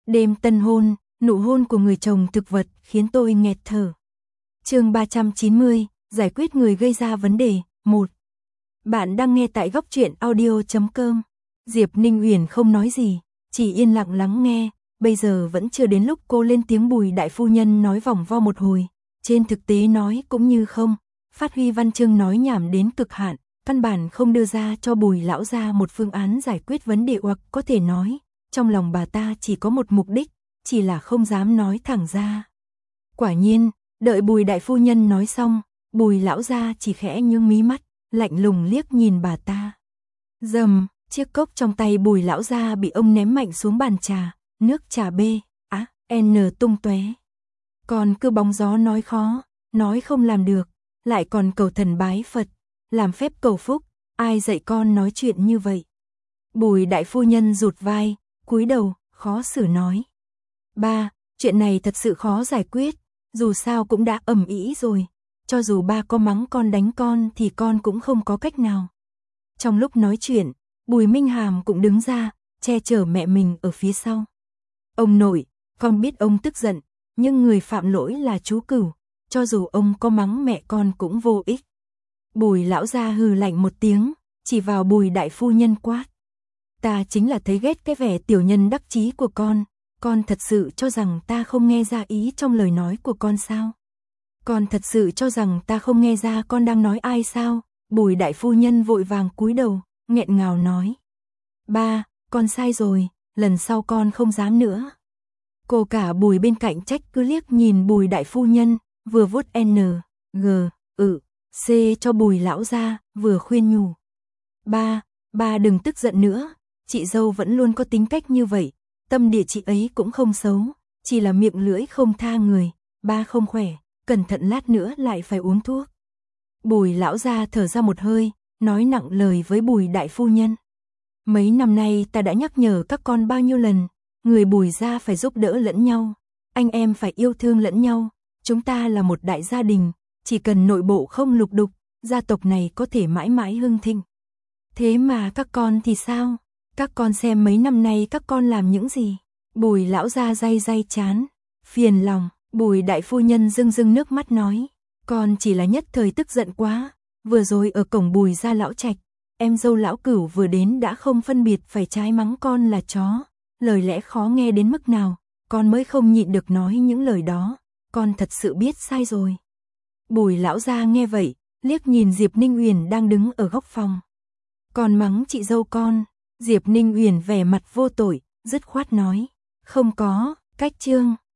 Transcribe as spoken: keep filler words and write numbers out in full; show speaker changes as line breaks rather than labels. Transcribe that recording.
Đêm tân hôn, nụ hôn của người chồng thực vật khiến tôi nghẹt thở. Chương ba trăm chín mươi, giải quyết người gây ra vấn đề, một. Bạn đang nghe tại góc truyện audio chấm com. Diệp Ninh Uyển không nói gì, chỉ yên lặng lắng nghe, bây giờ vẫn chưa đến lúc cô lên tiếng. Bùi đại phu nhân nói vòng vo một hồi, trên thực tế nói cũng như không, phát huy văn chương nói nhảm đến cực hạn, căn bản không đưa ra cho Bùi lão gia một phương án giải quyết vấn đề, hoặc có thể nói, trong lòng bà ta chỉ có một mục đích, chỉ là không dám nói thẳng ra. Quả nhiên, đợi Bùi đại phu nhân nói xong, Bùi lão gia chỉ khẽ nhướng mí mắt, lạnh lùng liếc nhìn bà ta. Dầm, chiếc cốc trong tay Bùi lão gia bị ông ném mạnh xuống bàn trà, nước trà bê, á, n tung tóe. Còn cứ bóng gió nói khó, nói không làm được, lại còn cầu thần bái Phật, làm phép cầu phúc, ai dạy con nói chuyện như vậy. Bùi đại phu nhân rụt vai, cúi đầu, khó xử nói. Ba, chuyện này thật sự khó giải quyết, dù sao cũng đã ầm ĩ rồi, cho dù ba có mắng con đánh con thì con cũng không có cách nào. Trong lúc nói chuyện, Bùi Minh Hàm cũng đứng ra, che chở mẹ mình ở phía sau. Ông nội, con biết ông tức giận, nhưng người phạm lỗi là chú Cửu, cho dù ông có mắng mẹ con cũng vô ích. Bùi lão gia hừ lạnh một tiếng, chỉ vào Bùi đại phu nhân quát. Ta chính là thấy ghét cái vẻ tiểu nhân đắc chí của con, con thật sự cho rằng ta không nghe ra ý trong lời nói của con sao? Con thật sự cho rằng ta không nghe ra con đang nói ai sao? Bùi đại phu nhân vội vàng cúi đầu, nghẹn ngào nói. Ba, con sai rồi, lần sau con không dám nữa. Cô cả Bùi bên cạnh trách cứ liếc nhìn Bùi đại phu nhân, vừa vuốt N, G, ừ, C cho Bùi lão gia, vừa khuyên nhủ. Ba, ba đừng tức giận nữa, chị dâu vẫn luôn có tính cách như vậy, tâm địa chị ấy cũng không xấu, chỉ là miệng lưỡi không tha người, ba không khỏe, cẩn thận lát nữa lại phải uống thuốc. Bùi lão gia thở ra một hơi, nói nặng lời với Bùi đại phu nhân. Mấy năm nay ta đã nhắc nhở các con bao nhiêu lần, người Bùi gia phải giúp đỡ lẫn nhau, anh em phải yêu thương lẫn nhau, chúng ta là một đại gia đình, chỉ cần nội bộ không lục đục, gia tộc này có thể mãi mãi hưng thịnh. Thế mà các con thì sao? Các con xem mấy năm nay các con làm những gì? Bùi lão gia day day chán, phiền lòng. Bùi đại phu nhân rưng rưng nước mắt nói, con chỉ là nhất thời tức giận quá, vừa rồi ở cổng Bùi gia lão trạch, em dâu lão Cửu vừa đến đã không phân biệt phải trái mắng con là chó, lời lẽ khó nghe đến mức nào, con mới không nhịn được nói những lời đó, con thật sự biết sai rồi. Bùi lão gia nghe vậy, liếc nhìn Diệp Ninh Uyển đang đứng ở góc phòng. Con mắng chị dâu con? Diệp Ninh Uyển vẻ mặt vô tội, dứt khoát nói, không có, cách chương.